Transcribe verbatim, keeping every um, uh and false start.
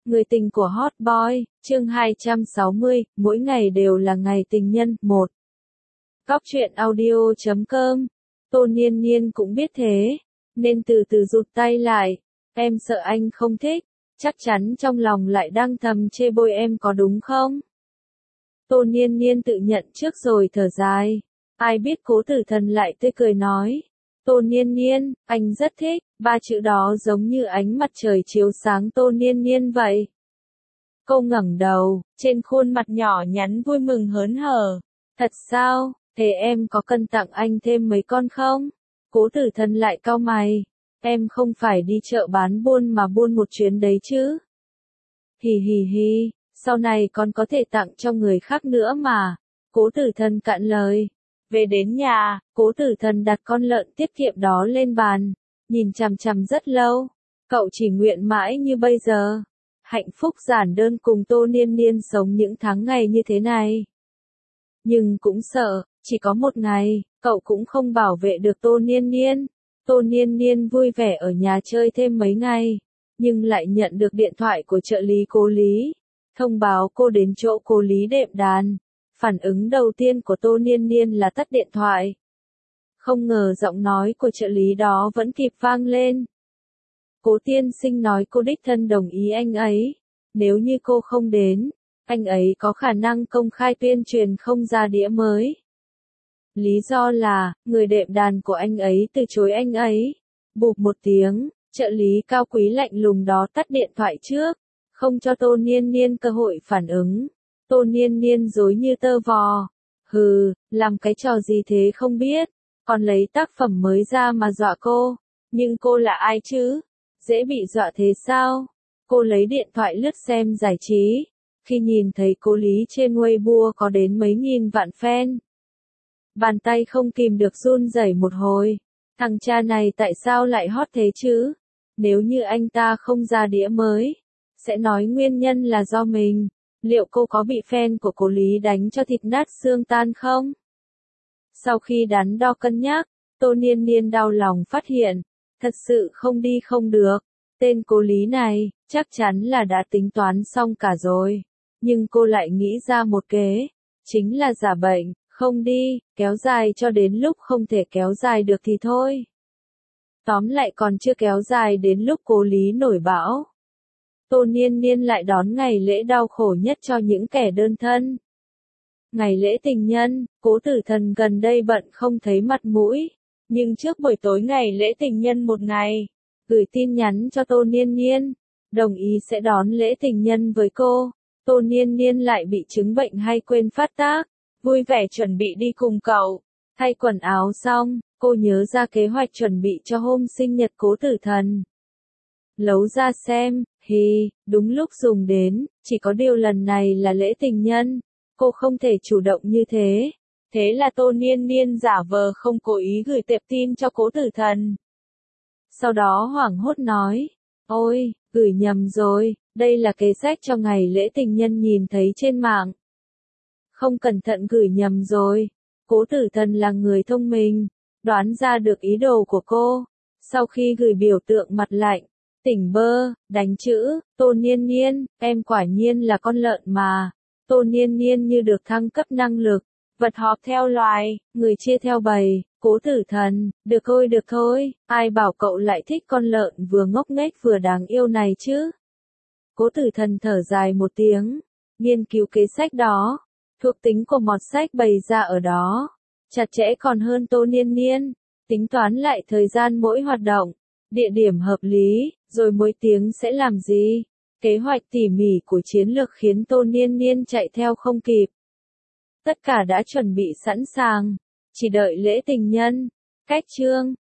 Người tình của Hot Boy, chương hai trăm sáu mươi, mỗi ngày đều là ngày tình nhân, một. Góc truyện audio chấm com. Tô Niên Niên cũng biết thế, nên từ từ rụt tay lại. Em sợ anh không thích, chắc chắn trong lòng lại đang thầm chê bôi em có đúng không? Tô Niên Niên tự nhận trước rồi thở dài. Ai biết Cố Tử Thần lại tươi cười nói. Tô Niên Niên, anh rất thích, ba chữ đó giống như ánh mặt trời chiếu sáng Tô Niên Niên vậy. Cô ngẩng đầu, trên khuôn mặt nhỏ nhắn vui mừng hớn hở. Thật sao, thế em có cần tặng anh thêm mấy con không? Cố Tử Thần lại cau mày. Em không phải đi chợ bán buôn mà buôn một chuyến đấy chứ? Hì hì hì, sau này còn có thể tặng cho người khác nữa mà. Cố Tử Thần cạn lời. Về đến nhà, Cố Tử Thần đặt con lợn tiết kiệm đó lên bàn, nhìn chằm chằm rất lâu. Cậu chỉ nguyện mãi như bây giờ, hạnh phúc giản đơn cùng Tô Niên Niên sống những tháng ngày như thế này. Nhưng cũng sợ, chỉ có một ngày, cậu cũng không bảo vệ được Tô Niên Niên. Tô Niên Niên vui vẻ ở nhà chơi thêm mấy ngày, nhưng lại nhận được điện thoại của trợ lý Cố Lý, thông báo cô đến chỗ Cố Lý đệm đàn. Phản ứng đầu tiên của Tô Niên Niên là tắt điện thoại. Không ngờ giọng nói của trợ lý đó vẫn kịp vang lên. Cố tiên sinh nói cô đích thân đồng ý anh ấy. Nếu như cô không đến, anh ấy có khả năng công khai tuyên truyền không ra đĩa mới. Lý do là, người đệm đàn của anh ấy từ chối anh ấy. Bụp một tiếng, trợ lý cao quý lạnh lùng đó tắt điện thoại trước, không cho Tô Niên Niên cơ hội phản ứng. Tô Niên Niên dối như tơ vò. Hừ, làm cái trò gì thế không biết, còn lấy tác phẩm mới ra mà dọa cô. Nhưng cô là ai chứ? Dễ bị dọa thế sao? Cô lấy điện thoại lướt xem giải trí. Khi nhìn thấy Cố Lý trên Weibo có đến mấy nghìn vạn fan, bàn tay không kìm được run rẩy một hồi. Thằng cha này tại sao lại hot thế chứ? Nếu như anh ta không ra đĩa mới, sẽ nói nguyên nhân là do mình. Liệu cô có bị fan của Cố Lý đánh cho thịt nát xương tan không? Sau khi đắn đo cân nhắc, Tô Niên Niên đau lòng phát hiện, thật sự không đi không được. Tên Cố Lý này, chắc chắn là đã tính toán xong cả rồi. Nhưng cô lại nghĩ ra một kế, chính là giả bệnh, không đi, kéo dài cho đến lúc không thể kéo dài được thì thôi. Tóm lại còn chưa kéo dài đến lúc Cố Lý nổi bão. Tô Niên Niên lại đón ngày lễ đau khổ nhất cho những kẻ đơn thân. Ngày lễ tình nhân, Cố Tử Thần gần đây bận không thấy mặt mũi, nhưng trước buổi tối ngày lễ tình nhân một ngày, gửi tin nhắn cho Tô Niên Niên, đồng ý sẽ đón lễ tình nhân với cô. Tô Niên Niên lại bị chứng bệnh hay quên phát tác, vui vẻ chuẩn bị đi cùng cậu. Thay quần áo xong, cô nhớ ra kế hoạch chuẩn bị cho hôm sinh nhật Cố Tử Thần. Lấu ra xem, hì, đúng lúc dùng đến, chỉ có điều lần này là lễ tình nhân, cô không thể chủ động như thế. Thế là Tô Niên Niên giả vờ không cố ý gửi tệp tin cho Cố Tử Thần. Sau đó hoảng hốt nói, ôi, gửi nhầm rồi, đây là kế sách cho ngày lễ tình nhân nhìn thấy trên mạng. Không cẩn thận gửi nhầm rồi. Cố Tử Thần là người thông minh, đoán ra được ý đồ của cô. Sau khi gửi biểu tượng mặt lạnh, tỉnh bơ, đánh chữ, Tô Niên Niên, em quả nhiên là con lợn mà. Tô Niên Niên như được thăng cấp năng lực, vật họp theo loài, người chia theo bầy. Cố Tử Thần, được thôi được thôi, ai bảo cậu lại thích con lợn vừa ngốc nghếch vừa đáng yêu này chứ? Cố Tử Thần thở dài một tiếng, nghiên cứu kế sách đó, thuộc tính của mọt sách bày ra ở đó, chặt chẽ còn hơn Tô Niên Niên, tính toán lại thời gian mỗi hoạt động, địa điểm hợp lý, rồi mỗi tiếng sẽ làm gì. Kế hoạch tỉ mỉ của chiến lược khiến Tô Niên Niên chạy theo không kịp. Tất cả đã chuẩn bị sẵn sàng, chỉ đợi lễ tình nhân. Cách chương